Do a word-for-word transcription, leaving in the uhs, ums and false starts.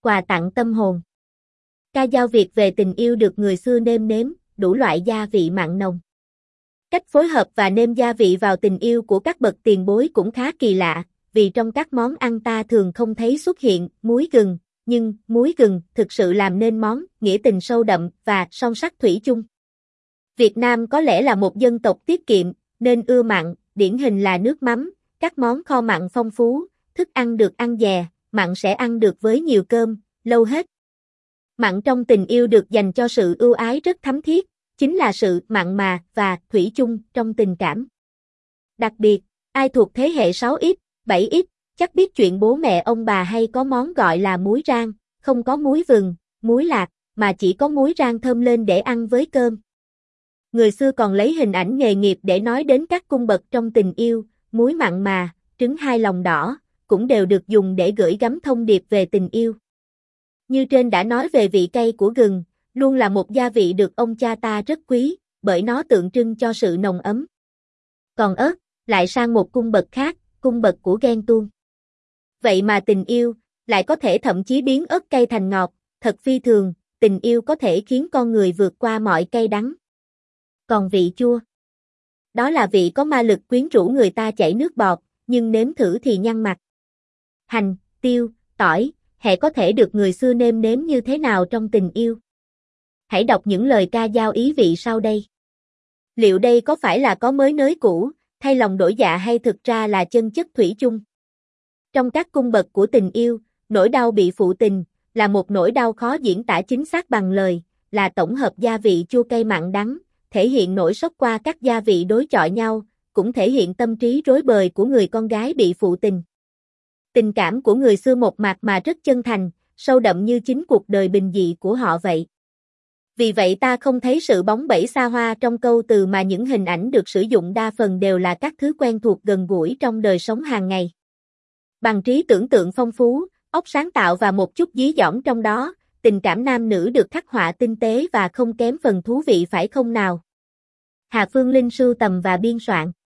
quà tặng tâm hồn. Ca dao Việt về tình yêu được người xưa nêm nếm, đủ loại gia vị mặn nồng. Cách phối hợp và nêm gia vị vào tình yêu của các bậc tiền bối cũng khá kỳ lạ, vì trong các món ăn ta thường không thấy xuất hiện muối gừng, nhưng muối gừng thực sự làm nên món nghĩa tình sâu đậm và son sắc thủy chung. Việt Nam có lẽ là một dân tộc tiết kiệm, nên ưa mặn, điển hình là nước mắm, các món kho mặn phong phú, thức ăn được ăn dè, mặn sẽ ăn được với nhiều cơm, lâu hết. Mặn trong tình yêu được dành cho sự ưu ái rất thắm thiết, chính là sự mặn mà và thủy chung trong tình cảm. Đặc biệt, ai thuộc thế hệ sáu x, bảy x, chắc biết chuyện bố mẹ ông bà hay có món gọi là muối rang, không có muối vừng, muối lạc, mà chỉ có muối rang thơm lên để ăn với cơm. Người xưa còn lấy hình ảnh nghề nghiệp để nói đến các cung bậc trong tình yêu, muối mặn mà, trứng hai lòng đỏ, cũng đều được dùng để gửi gắm thông điệp về tình yêu. Như trên đã nói về vị cay của gừng, luôn là một gia vị được ông cha ta rất quý, bởi nó tượng trưng cho sự nồng ấm. Còn ớt, lại sang một cung bậc khác, cung bậc của ghen tuông. Vậy mà tình yêu, lại có thể thậm chí biến ớt cay thành ngọt, thật phi thường, tình yêu có thể khiến con người vượt qua mọi cay đắng. Còn vị chua, đó là vị có ma lực quyến rũ người ta chảy nước bọt, nhưng nếm thử thì nhăn mặt. Hành, tiêu, tỏi, hệ có thể được người xưa nêm nếm như thế nào trong tình yêu? Hãy đọc những lời ca dao ý vị sau đây. Liệu đây có phải là có mới nới cũ, thay lòng đổi dạ hay thực ra là chân chất thủy chung? Trong các cung bậc của tình yêu, nỗi đau bị phụ tình, là một nỗi đau khó diễn tả chính xác bằng lời, là tổng hợp gia vị chua cay mặn đắng, thể hiện nỗi sốc qua các gia vị đối chọi nhau, cũng thể hiện tâm trí rối bời của người con gái bị phụ tình. Tình cảm của người xưa một mạc mà rất chân thành, sâu đậm như chính cuộc đời bình dị của họ vậy. Vì vậy ta không thấy sự bóng bẩy xa hoa trong câu từ mà những hình ảnh được sử dụng đa phần đều là các thứ quen thuộc gần gũi trong đời sống hàng ngày. Bằng trí tưởng tượng phong phú, óc sáng tạo và một chút dí dỏm trong đó, tình cảm nam nữ được khắc họa tinh tế và không kém phần thú vị phải không nào? Hà Phương Linh sưu tầm và biên soạn.